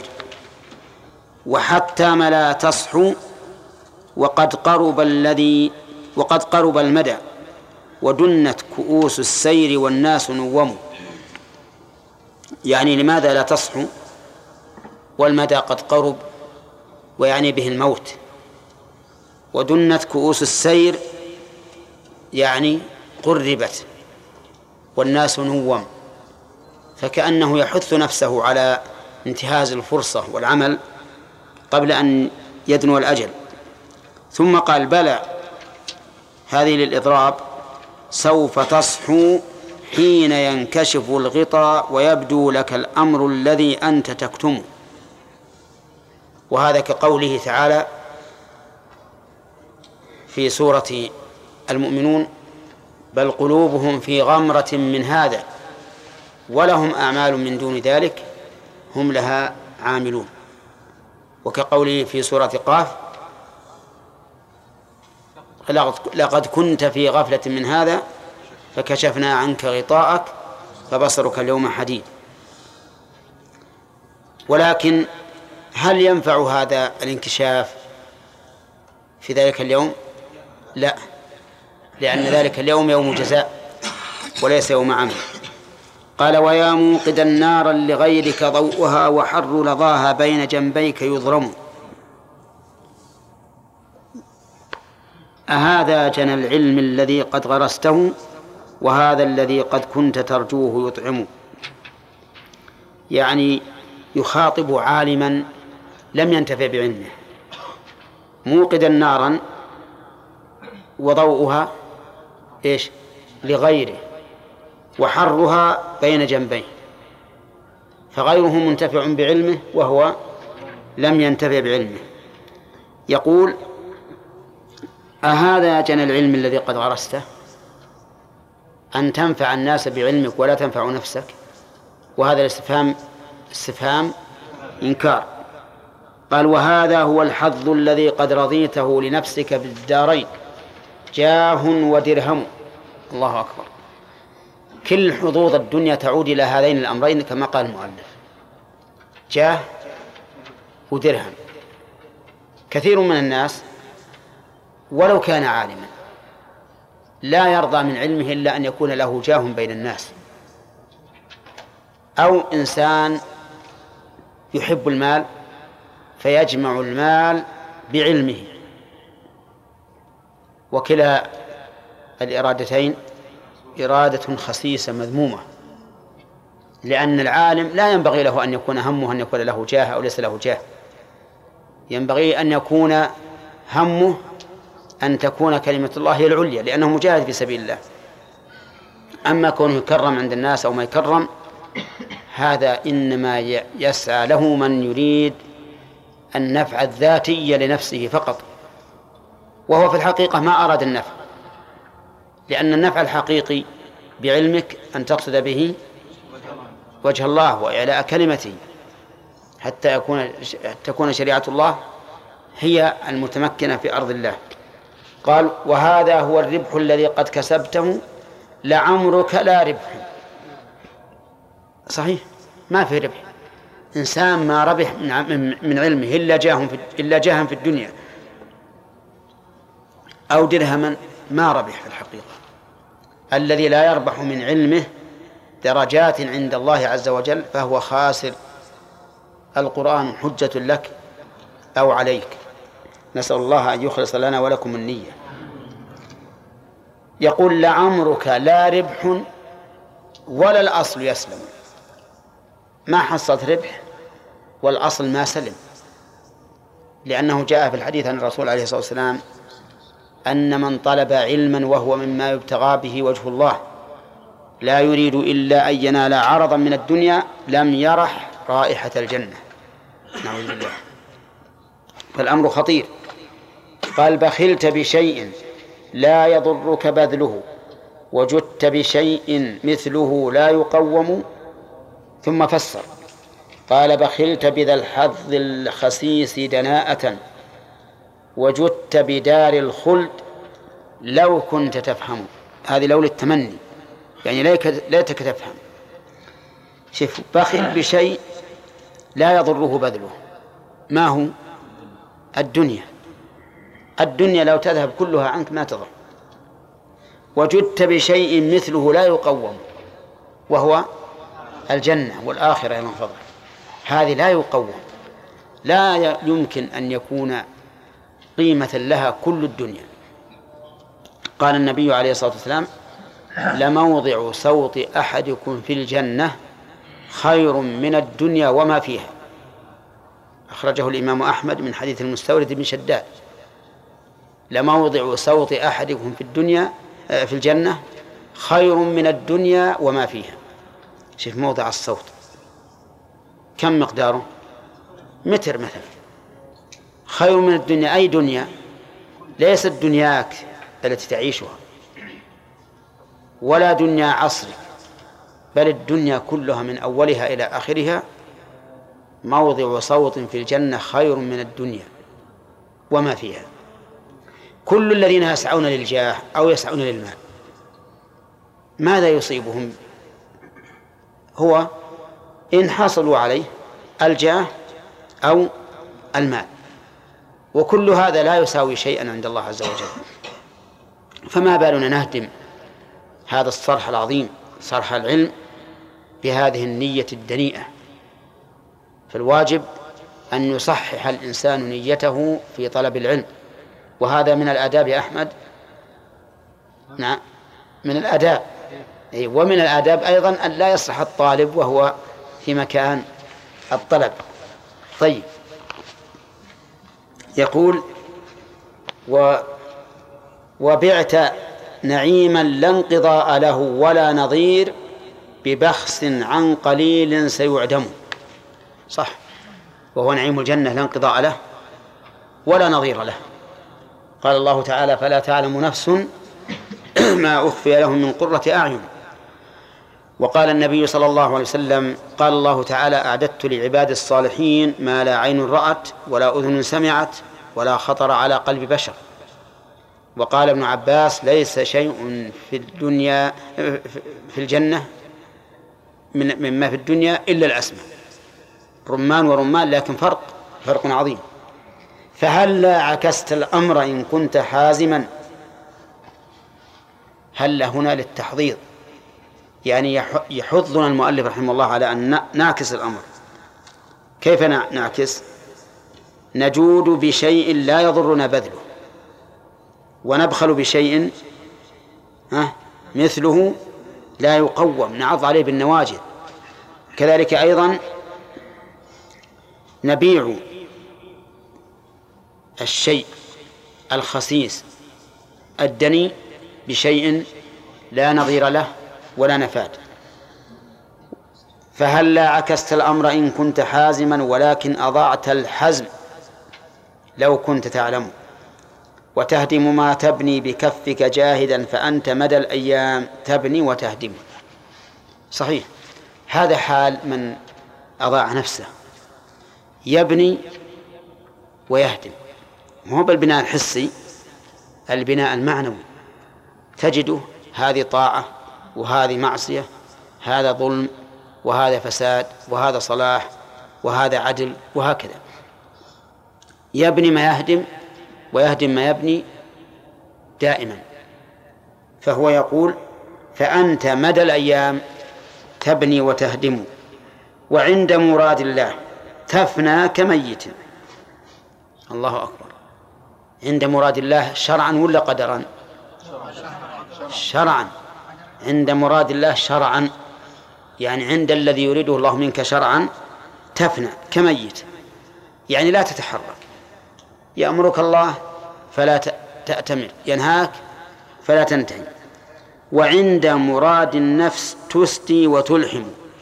وحتى ما لا تصحو وقد قرب الذي وقد قرب المدى ودنت كؤوس السير والناس نوم. يعني لماذا لا تصحو والمدى قد قرب ويعني به الموت. ودنت كؤوس السير يعني قربت والناس نوم، فكأنه يحث نفسه على انتهاز الفرصة والعمل قبل أن يدنو الأجل. ثم قال بلى، هذه للإضراب، سوف تصحو حين ينكشف الغطاء ويبدو لك الأمر الذي أنت تكتمه. وهذا كقوله تعالى في سورة المؤمنون: بل قلوبهم في غمرة من هذا ولهم أعمال من دون ذلك هم لها عاملون. وكقوله في سورة قاف: لقد كنت في غفلة من هذا فكشفنا عنك غطاءك فبصرك اليوم حديد. ولكن هل ينفع هذا الانكشاف في ذلك اليوم؟ لا، لأن ذلك اليوم يوم جزاء وليس يوم عمل. قال: ويا موقدا نارا لغيرك ضوءها وحر لظاها بين جنبيك يضرم. أهذا جنى العلم الذي قد غرسته وهذا الذي قد كنت ترجوه يطعم. يعني يخاطب عالما لم ينتفع بعلمه. موقدا نارا وضوءها إيش؟ لغيره، وحرها بين جنبيه، فغيره منتفع بعلمه وهو لم ينتفع بعلمه. يقول: أهذا جنى العلم الذي قد غرسته، أن تنفع الناس بعلمك ولا تنفع نفسك؟ وهذا الاستفهام استفهام إنكار. قال: وهذا هو الحظ الذي قد رضيته لنفسك بالدارين، جاه ودرهم. الله أكبر. كل حظوظ الدنيا تعود إلى هذين الأمرين كما قال المؤلف: جاه ودرهم. كثير من الناس ولو كان عالما لا يرضى من علمه إلا أن يكون له جاه بين الناس، أو إنسان يحب المال فيجمع المال بعلمه. وكلا الإرادتين إرادة خسيسة مذمومة، لأن العالم لا ينبغي له أن يكون همه أن يكون له جاه أو ليس له جاه. ينبغي أن يكون همه أن تكون كلمة الله هي العليا، لأنه مجاهد في سبيل الله. أما كونه يكرم عند الناس أو ما يكرم، هذا إنما يسعى له من يريد النفع الذاتي لنفسه فقط، وهو في الحقيقة ما أراد النفع، لأن النفع الحقيقي بعلمك أن تقصد به وجه الله وإعلاء كلمته حتى يكون تكون شريعة الله هي المتمكنة في أرض الله. قال: وهذا هو الربح الذي قد كسبته لعمرك لا ربح. صحيح، ما في ربح. إنسان ما ربح من علمه إلا جاه في إلا جاها في الدنيا أو درهما، ما ربح في الحقيقة. الذي لا يربح من علمه درجات عند الله عز وجل فهو خاسر. القرآن حجة لك أو عليك. نسأل الله أن يخلص لنا ولكم النية. يقول: لعمرك لا ربح ولا الأصل يسلم. ما حصلت ربح والأصل ما سلم، لأنه جاء في الحديث عن الرسول عليه الصلاة والسلام أن من طلب علما وهو مما يبتغى به وجه الله لا يريد إلا أن ينال عرضا من الدنيا لم يرح رائحة الجنة. نعوذ بالله. فالأمر خطير. قال: بخلت بشيء لا يضرك بذله وجدت بشيء مثله لا يقوم. ثم فسر قال: بخلت بذا الحظ الخسيس دناءة وجدت بدار الخلد لو كنت تفهم. هذه لو للتمني، يعني ليتك تفهم. شوف، بخل بشيء لا يضره بذله. ما هو؟ الدنيا. الدنيا لو تذهب كلها عنك ما تضر. وجدت بشيء مثله لا يقوم، وهو الجنة والآخرة من فضل. هذه لا يقوم، لا يمكن أن يكون قيمة لها كل الدنيا. قال النبي عليه الصلاة والسلام: لموضع صوت أحدكم في الجنة خير من الدنيا وما فيها. أخرجه الإمام أحمد من حديث المستورد بن شداد. لموضع صوت أحدكم في الدنيا في الجنة خير من الدنيا وما فيها. شوف موضع الصوت كم مقداره؟ متر مثلا. خير من الدنيا، أي دنيا؟ ليست دنياك التي تعيشها ولا دنيا عصرك، بل الدنيا كلها من أولها إلى آخرها موضع صوت في الجنة خير من الدنيا وما فيها. كل الذين يسعون للجاه أو يسعون للمال ماذا يصيبهم؟ هو إن حصلوا عليه الجاه أو المال، وكل هذا لا يساوي شيئا عند الله عز وجل. فما بالنا نهدم هذا الصرح العظيم، صرح العلم، بهذه النية الدنيئة؟ فالواجب أن يصحح الإنسان نيته في طلب العلم، وهذا من الآداب يا أحمد. نعم من الآداب، ومن الآداب أيضا أن لا يصلح الطالب وهو في مكان الطلب. طيب، يقول و وبعت نعيما لا انقضاء له ولا نظير ببخس عن قليل سيعدم. صح، وهو نعيم الجنة لا انقضاء له ولا نظير له. قال الله تعالى: فلا تعلم نفس ما أخفي لهم من قرة أعين. وقال النبي صلى الله عليه وسلم: قال الله تعالى: أعددت لعباد الصالحين ما لا عين رأت ولا أذن سمعت ولا خطر على قلب بشر. وقال ابن عباس: ليس شيء في الدنيا في الجنة من مما في الدنيا إلا الأسماء، رمان ورمان، لكن فرق فرق عظيم. فهل عكست الأمر إن كنت حازما؟ هل هنا للتحضيض، يعني يحضنا المؤلف رحمه الله على أن نعكس الأمر. كيف نعكس؟ نجود بشيء لا يضرنا بذله، ونبخل بشيء مثله لا يقوم، نعض عليه بالنواجذ. كذلك أيضا نبيع الشيء الخسيس الدني بشيء لا نظير له ولا نفاد. فهل لا عكست الأمر إن كنت حازما ولكن أضعت الحزم لو كنت تعلم، وتهدم ما تبني بكفك جاهدا فأنت مدى الأيام تبني وتهدم. صحيح، هذا حال من أضاع نفسه، يبني ويهدم، مو بالبناء الحسي، البناء المعنوي. تجده هذه طاعة وهذه معصية، هذا ظلم وهذا فساد وهذا صلاح وهذا عدل، وهكذا يبني ما يهدم ويهدم ما يبني دائما. فهو يقول: فأنت مدى الأيام تبني وتهدم، وعند مراد الله تفنى كميت. الله أكبر. عند مراد الله شرعا ولا قدرا؟ شرعا. عند مراد الله شرعا، يعني عند الذي يريده الله منك شرعا تفنى كميت، يعني لا تتحرك. يأمرك الله فلا تأتمر، ينهاك فلا تنتهي. وعند مراد النفس تسدي وتلحم.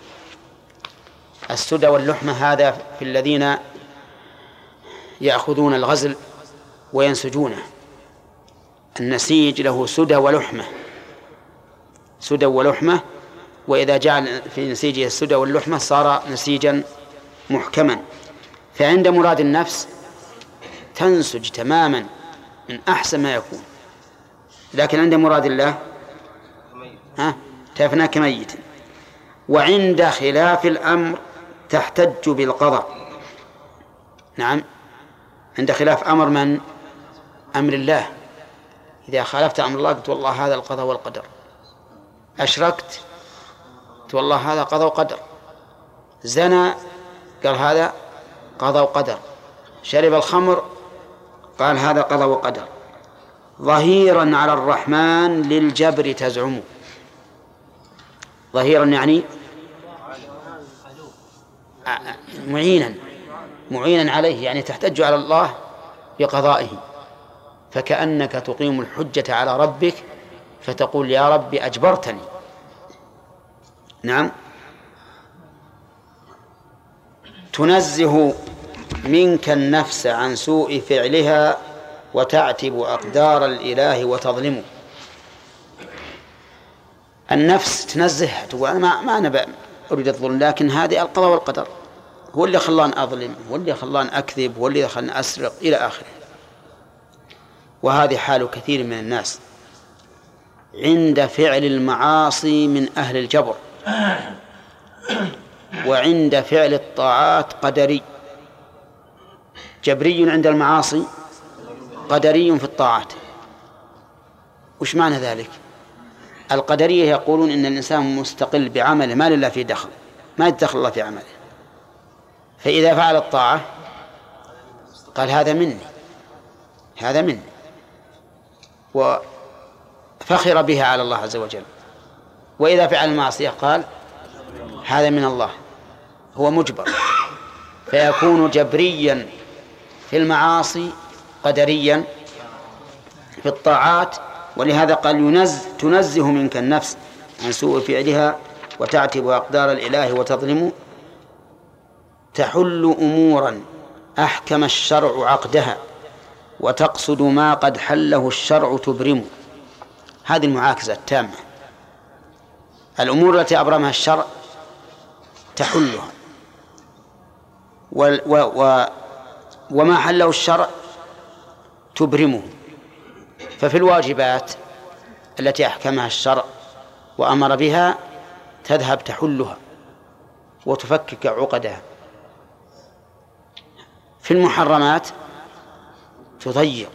السدى واللحمة هذا في الذين يأخذون الغزل وينسجونه. النسيج له سدى ولحمة، سدى ولحمة، وإذا جعل في نسيجه السدى واللحمة صار نسيجا محكما. فعند مراد النفس تنسج تماما من أحسن ما يكون، لكن عند مراد الله ها تفنى كميت. وعند خلاف الأمر تحتج بالقضاء. نعم، عند خلاف أمر من؟ أمر الله. إذا خالفت أمر الله قلت والله هذا القضاء والقدر. أشركت قلت والله هذا قضاء وقدر. زنى قال هذا قضاء وقدر. شرب الخمر قال هذا قضاء وقدر. ظهيرا على الرحمن للجبر تزعم. ظهيرا يعني معينا معينا عليه، يعني تحتج على الله بقضائه، فكأنك تقيم الحجة على ربك فتقول يا رب أجبرتني. نعم. تنزه منك النفس عن سوء فعلها وتعتب أقدار الإله وتظلمه. النفس تنزه تقول أنا ما, ما أنا أريد الظلم، لكن هذه القضاء والقدر، هو اللي خلاني أظلم، هو اللي خلاني أكذب، هو اللي خلاني أسرق إلى آخره. وهذه حال كثير من الناس عند فعل المعاصي من أهل الجبر، وعند فعل الطاعات قدري. جبري عند المعاصي، قدري في الطاعات. وش معنى ذلك؟ القدرية يقولون إن الإنسان مستقل بعمله، ما لله فيه دخل، ما يدخل الله في عمله، فإذا فعل الطاعة قال هذا مني، هذا مني، وفخر بها على الله عز وجل. وإذا فعل المعصية قال هذا من الله، هو مجبر، فيكون جبريا في المعاصي قدريا في الطاعات. ولهذا قال ينز تنزه منك النفس عن سوء فعلها وتعتب أقدار الإله وتظلم، تحل أمورا أحكم الشرع عقدها وتقصد ما قد حله الشرع تبرم. هذه المعاكسة التامة، الأمور التي أبرمها الشرع تحلها، و و و وما حله الشرع تبرمه. ففي الواجبات التي أحكمها الشرع وأمر بها تذهب تحلها وتفكك عقدها. في المحرمات تضيق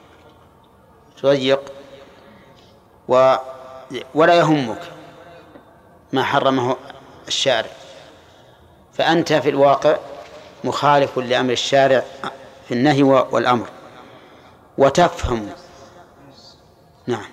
تضيق و ولا يهمك ما حرمه الشارع، فأنت في الواقع مخالف لأمر الشارع في النهي والأمر. وتفهم نعم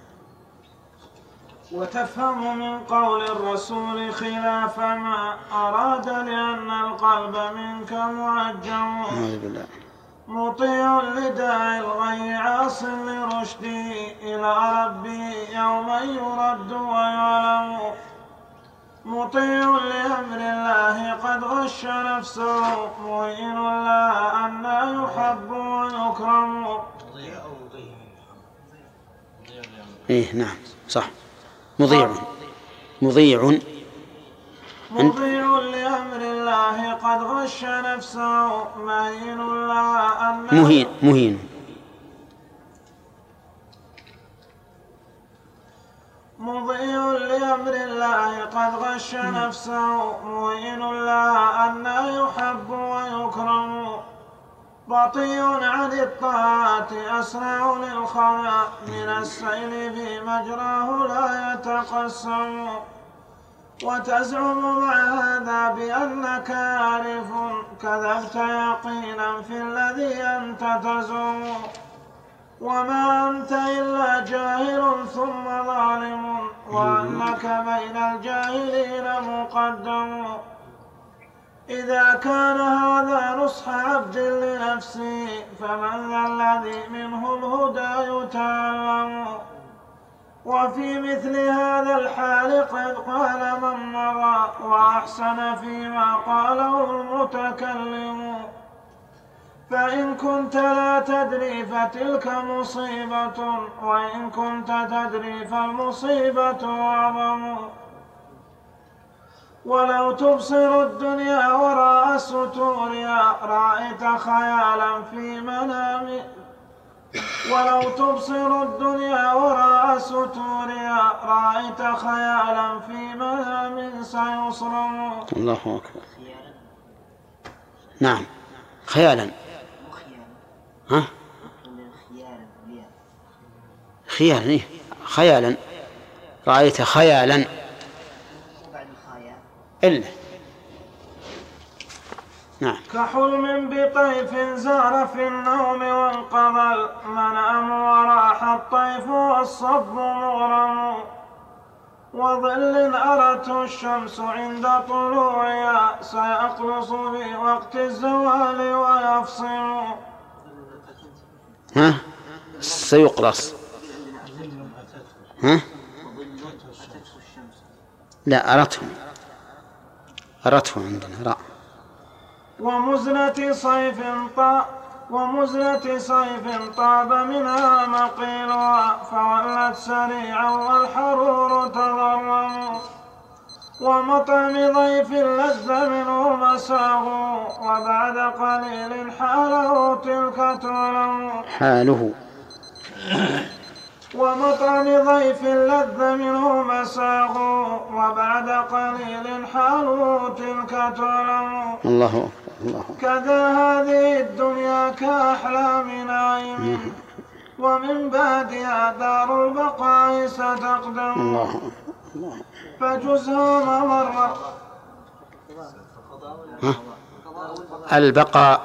وتفهم من قول الرسول خلاف ما أراد، لأن القلب منك معجم مطيع لداعي الغي عاص لرشدي إلى ربي يوما يرد ويعلم، مطيع لأمر الله قد غش نفسه مهين لا أن يحب ويكرم. إيه نعم صح، مضيع مضيع مضيع لأمر الله قد غش نفسه مهين لا أن مهين مهين مضيع لأمر الله قد غش نفسه مهين لا أن يحب ويكرم، بطيء عن الطاعات أسرع للخطأ من السيل في مجراه لا يتقسم، وتزعم مع هذا بأنك عارف كذبت يقينا في الذي أنت تزعم، وما أنت إلا جاهل ثم ظالم وأنك بين الجاهلين مقدم. إذا كان هذا نصح عبد لنفسه فمن ذا الذي منه الهدى يتعلم. وفي مثل هذا الحال قد قال من مضى وأحسن فيما قاله المتكلم، فإن كنت لا تدري فتلك مصيبة وإن كنت تدري فالمصيبة أعظم. ولو تبصر الدنيا وراء ستورها رأيت خيالا في منام ولو تبصر الدنيا وراء ستورها رأيت خيالا في منام سيصرم. الله أكبر. نعم خيالا. ها خيالا إيه؟ خيالا رأيت خيالا إلا نعم. كحلم بطيف زار في النوم وانقضى المنام وراح الطيف والصب مغرم، وظل أرته الشمس عند طلوعها سيقلص في وقت الزوال ويفصل. ها سيقلص ها لا أرتهم أرته عندنا رأى. ومزنة صيف طا ومزلة سيف طاب منها مقيلها فولت سريعا والحرور تضرم ومطعم ضيف لذ منه مساغ وبعد قليل حاله تلك تعلم حاله ومطعم ضيف لذ منه مساغ وبعد قليل حاله تلك تعلم الله الله كذا هذه الدنيا كأحلام نائم ومن بعدها دار البقاء ستقدم الله الله فجزها ما مر البقاء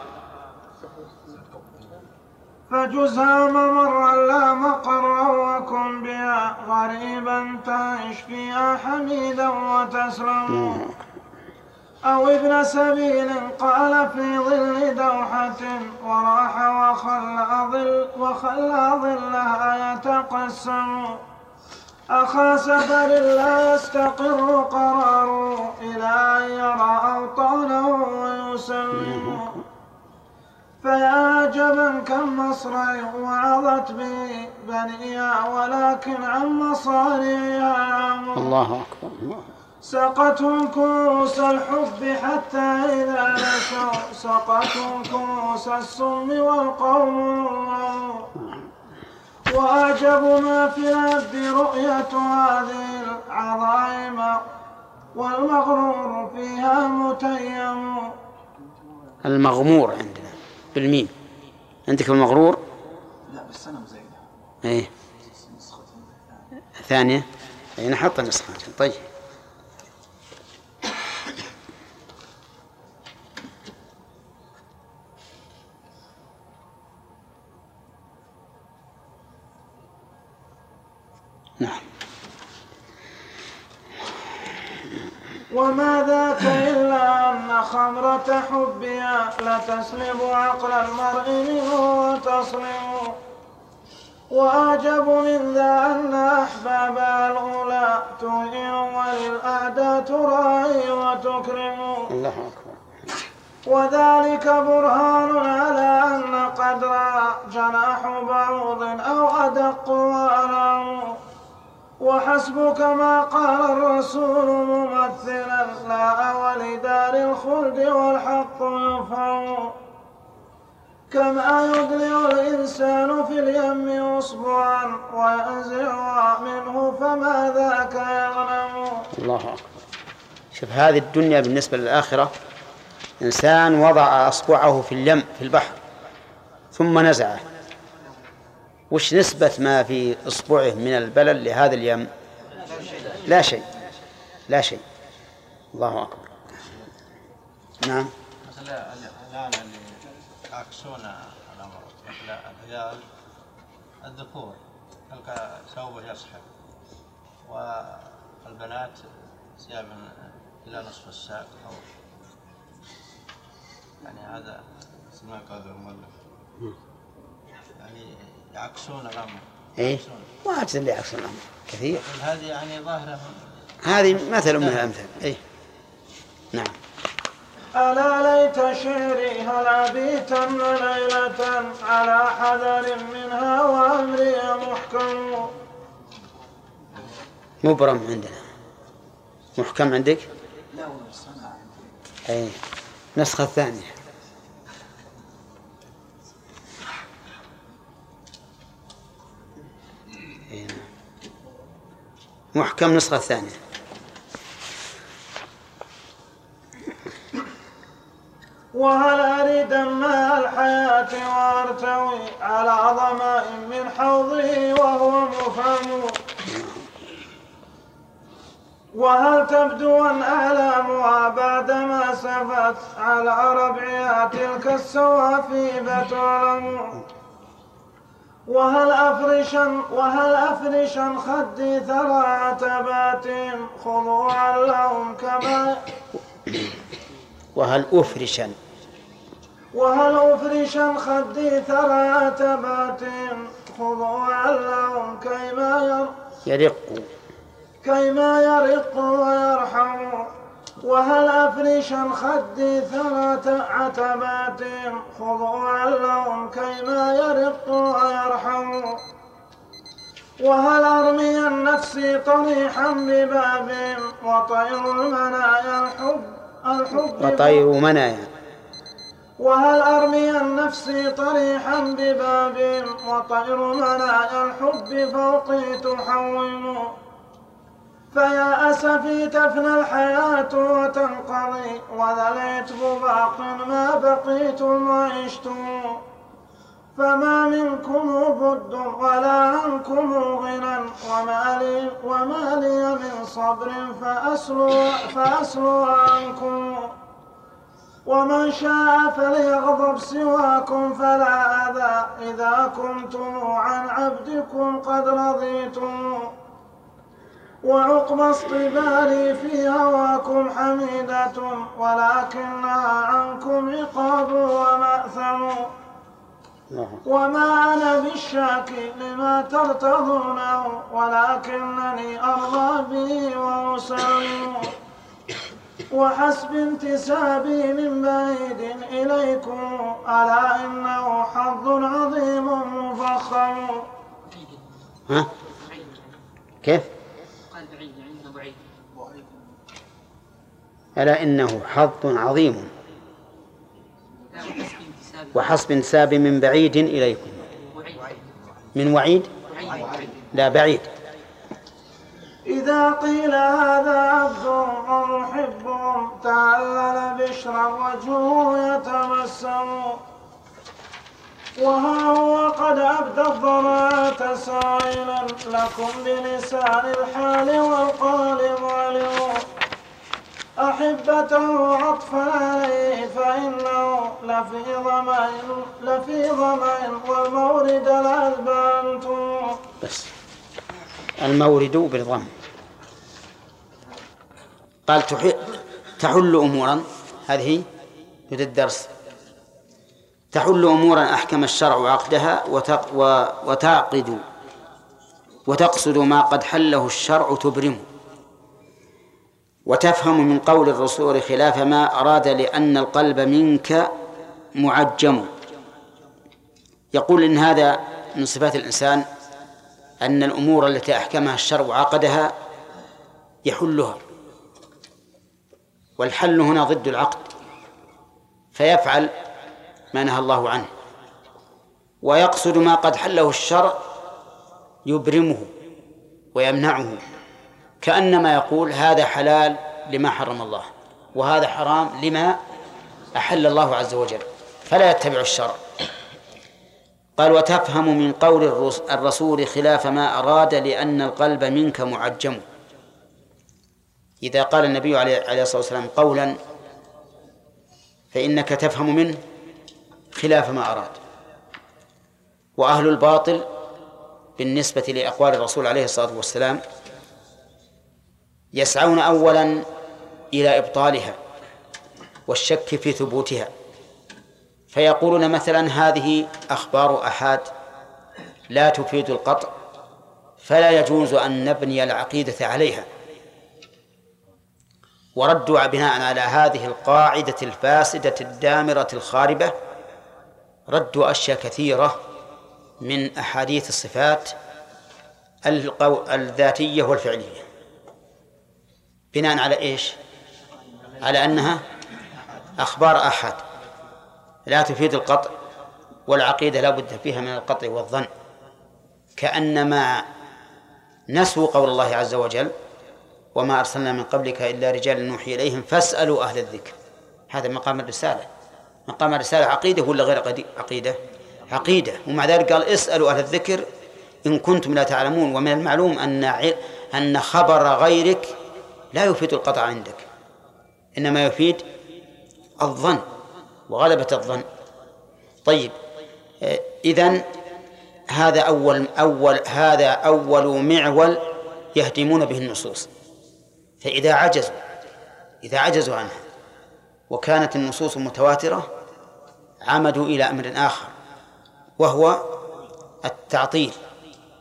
فجزها ممرا لا مقر وكن بها غريبا تعيش فيها حميدا وتسلم أو ابن سبيل قال في ظل دوحة وراح وخلى ظل وخلى ظلها يتقسم أخا سفر لا يستقر قراره إلى أن يرى أوطانه ويسلم فيا عجبا كم مصرع وعظت به بنيها ولكن عن مصاريها عمر الله أكبر الله سقتهم كؤوس الحب حتى إذا نسوا سقتهم كؤوس السم والقوم وأعجب ما في العبد رؤية هذه العظائم والمغرور فيها متيم. المغمور عندنا بالميم، عندك المغرور؟ لا بس أنا مزيدة. إيه ثانية أي نحط النسخة. طيب نعم. وما ذاك إلا أن خمرة حبها لتسلب عقل المرء منه وتصلم. وأعجب من ذا أن أحبابها الأولى تهين وللأعداء تراعي وتكرم. الله أكبر. وذلك برهان على أن قدرها جناح بعوض أو أدق وألم. وحسبك ما قال الرسول ممثلا لا ولدار الخلد والحق يفهم. كما يضلع الإنسان في اليم أصبعا وينزعها منه فما ذاك يغنم. الله أكبر. شوف هذه الدنيا بالنسبة للآخرة، إنسان وضع أصبعه في اليم في البحر ثم نزعه، وش نسبة ما في إصبعه من البلل لهذا اليم؟ لا شيء لا شيء. الله أكبر. نعم. مثلا الآن اللي يعكسون الأمر، مثل الرجال الذكور تلك ثوبه يسحب، والبنات ثياب إلى نصف الساق، أو يعني هذا اسمه قول المؤلف، يعني يعكسون الأمر. إيه ما أجل اللي يعكسون الأمر كثير. هذه يعني ظاهرة، هذه مثل من الأمثال. إيه نعم. ألا ليت شعري هل أبيتن ليلة على حذر منها وأمري محكم. مبرم عندنا، محكم عندك؟ لا والله بس أنا عندي. أي نسخة ثانية. محكم نسخة ثانية. وهل أريد ماء الحياة وأرتوي على ظماء من حوضه وهو مفهم. وهل تبدو أن أعلامها بعدما سفت على ربعها تلك السوافيب تعلم. وهل أفرشا وهل أفرشا خدي ثرى عتبات خضوعا لهم كما وهل أفرشا وهل أفرشا خدي ثرى عتبات خضوعا لهم كيما ير يرق كيما يرق ويرحم. وهل أفرشا خدي ثلاث عتبات خضوعا لهم كيما يرق ويرحم. وهل أرمي النفس طريحا بباب وطير المنايا الحب الحب وطير منايا وهل أرمي النفس طريحا بباب وطير منايا الحب فوقي تحوم. فيا أسفي تفنى الحياة وتنقضي وذا العتب باق ما بقيتم وعشتم. فما منكم بد ولا عنكم غنى وما لي, وما لي من صبر فأسلو, فأسلو عنكم. ومن شاء فليغضب سواكم فلا أذى إذا كنتم عن عبدكم قد رضيتم. وعقبى اصطباري في هواكم حميدة ولكنها عنكم عقاب ومأثم. وما أنا بالشاكي لما ترتضونه ولكنني أرضى به وأسلم. وحسب انتسابي من بعيد إليكم ألا إنه حظ عظيم مفخم. ها؟ كيف؟ قال بعيد يعني بعيد. ألا إنه حظ عظيم وحسب انتساب من بعيد إليكم. من وعيد؟ لا بعيد. إذا قيل هذا عبد ومحب تعلل بشرا وجهه يتبسم. وها هو قد أبدى الضراعة سائلا لكم بلسان الحال والقال ظالم. أحبته عطفا عليه فإنه لفي ظمأ لفي ظمأ والمورد الأذبانتم. بس المورد بالضم. قال تحل أمورا، هذه يد الدرس. تحل أمورا أحكم الشرع عقدها وتعقد وتقصد ما قد حله الشرع تبرمه. وتفهم من قول الرسول خلاف ما أراد لأن القلب منك معجم. يقول إن هذا من صفات الإنسان أن الأمور التي أحكمها الشرع عقدها يحلها، والحل هنا ضد العقد، فيفعل ما نهى الله عنه. ويقصد ما قد حله الشرع يبرمه ويمنعه، كأنما يقول هذا حلال لما حرم الله وهذا حرام لما أحل الله عز وجل، فلا يتبع الشرع. قال وتفهم من قول الرسول خلاف ما أراد لأن القلب منك معجم. إذا قال النبي عليه الصلاة والسلام قولا فإنك تفهم منه خلاف ما أراد. وأهل الباطل بالنسبة لأقوال الرسول عليه الصلاة والسلام يسعون أولا إلى إبطالها والشك في ثبوتها، فيقولون مثلا هذه أخبار أحاد لا تفيد القطع فلا يجوز أن نبني العقيدة عليها. وردوا بناء على هذه القاعدة الفاسدة الدامرة الخاربة ردوا أشياء كثيرة من أحاديث الصفات الذاتية والفعلية، بناء على إيش؟ على أنها أخبار أحد لا تفيد القطع، والعقيدة لا بد فيها من القطع والظن، كأنما نسوا قول الله عز وجل وما أرسلنا من قبلك إلا رجال نوحي إليهم فاسألوا أهل الذكر. هذا مقام الرسالة. مقام الرسالة عقيدة ولا غير عقيدة؟ عقيدة. ومع ذلك قال اسألوا أهل الذكر إن كنتم لا تعلمون. ومن المعلوم أن أن خبر غيرك لا يفيد القطع عندك، إنما يفيد الظن وغلبة الظن. طيب إذن هذا أول أول هذا أول معول يهدمون به النصوص. فإذا عجزوا إذا عجزوا عنها وكانت النصوص متواترة عمدوا إلى أمر آخر، وهو التعطيل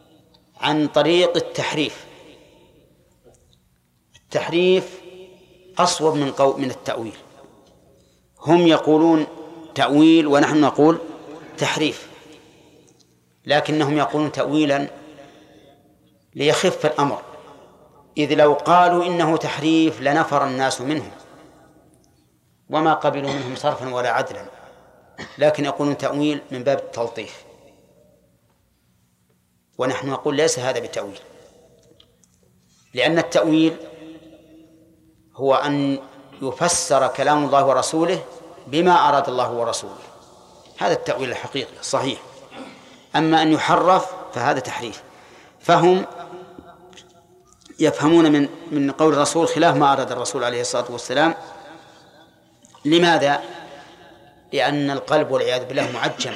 عن طريق التحريف. التحريف أصوب من قول من التأويل. هم يقولون تأويل ونحن نقول تحريف، لكنهم يقولون تأويلا ليخف الأمر، إذ لو قالوا إنه تحريف لنفر الناس منهم وما قبلوا منهم صرفا ولا عدلا، لكن يقولون تأويل من باب التلطيف، ونحن نقول ليس هذا بتأويل، لأن التأويل هو أن يفسر كلام الله ورسوله بما أراد الله ورسوله، هذا التأويل الحقيقي الصحيح. أما أن يحرف فهذا تحريف. فهم يفهمون من من قول الرسول خلاف ما أراد الرسول عليه الصلاة والسلام. لماذا؟ لأن القلب والعياذ بالله معجم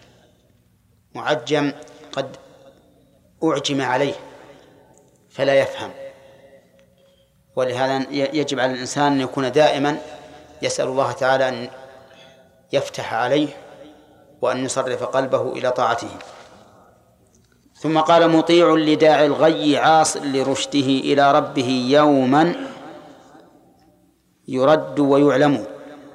معجم قد أعجم عليه فلا يفهم، ولهذا يجب على الإنسان أن يكون دائما يسأل الله تعالى أن يفتح عليه وأن يصرف قلبه إلى طاعته. ثم قال مطيع لداعي الغي عاص لرشده إلى ربه يوما يرد ويعلم،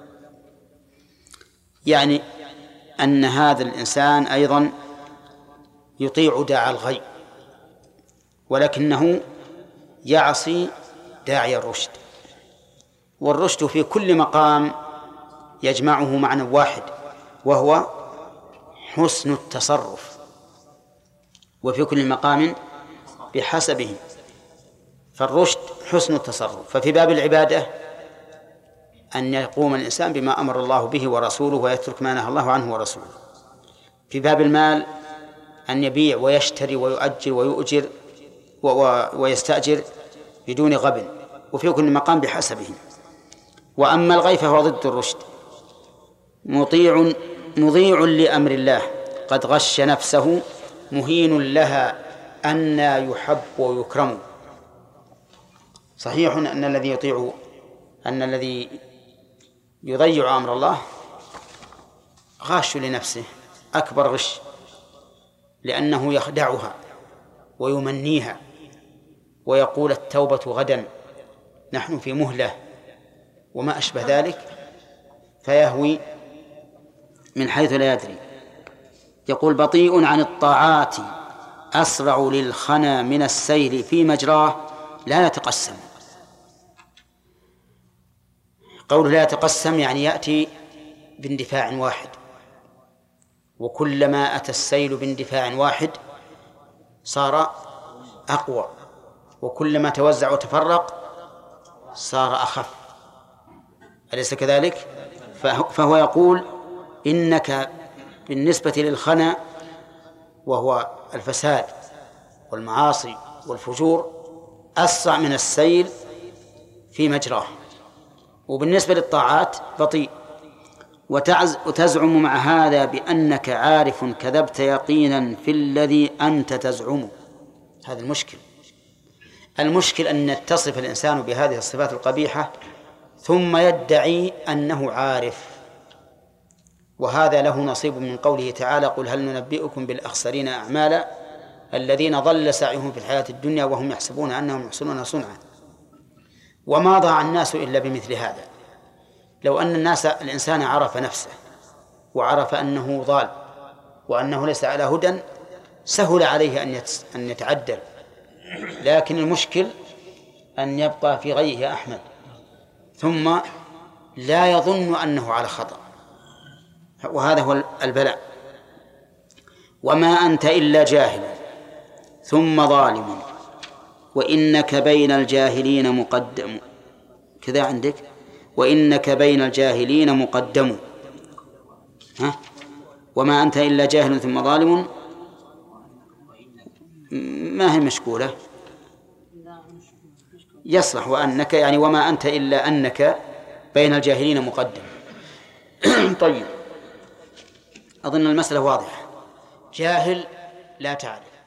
يعني أن هذا الإنسان أيضا يطيع داعي الغي ولكنه يعصي داعي الرشد، والرشد في كل مقام يجمعه معنى واحد وهو حسن التصرف، وفي كل مقام بحسبه، فالرشد حسن التصرف. ففي باب العبادة أن يقوم الإنسان بما أمر الله به ورسوله ويترك ما نهى الله عنه ورسوله. في باب المال أن يبيع ويشتري ويؤجر ويؤجر ويستأجر بدون غبن، وفي كل مقام بحسبه. وأما الغي فهو ضد الرشد، مطيع مضيع لأمر الله قد غش نفسه مهين لها أن يحب ويكرم. صحيح أن الذي يطيع أن الذي يضيع أمر الله غاش لنفسه أكبر غش، لأنه يخدعها ويمنيها ويقول التوبة غدا، نحن في مهلة وما أشبه ذلك، فيهوي من حيث لا يدري. يقول بطيء عن الطاعات أسرع للخنا من السير في مجراه لا يتقسم. قوله لا يتقسم يعني يأتي باندفاع واحد، وكلما أتى السيل باندفاع واحد صار أقوى، وكلما توزع وتفرق صار أخف، أليس كذلك؟ فهو يقول إنك بالنسبة للخنا وهو الفساد والمعاصي والفجور أسرع من السيل في مجراه، وبالنسبة للطاعات بطيء. وتزعم مع هذا بأنك عارف كذبت يقينا في الذي أنت تزعمه. هذا المشكل. المشكل أن يتصف الإنسان بهذه الصفات القبيحة ثم يدعي أنه عارف، وهذا له نصيب من قوله تعالى قل هل ننبئكم بالأخسرين أعمالا الذين ضل سعيهم في الحياة الدنيا وهم يحسبون أنهم يحسنون صنعا. وما ضاع الناس إلا بمثل هذا. لو أن الناس الإنسان عرف نفسه وعرف أنه ضال وأنه ليس على هدى سهل عليه أن يتعدل، لكن المشكل أن يبقى في غيه أحمد ثم لا يظن أنه على خطأ، وهذا هو البلاء. وما أنت إلا جاهل ثم ظالم وإنك بين الجاهلين مقدم. كذا عندك وإنك بين الجاهلين مقدم. ها؟ وما أنت إلا جاهل ثم ظالم ما هي مشكولة، يصلح وأنك يعني وما أنت إلا أنك بين الجاهلين مقدم. طيب، أظن المسألة واضحة. جاهل لا تعرف،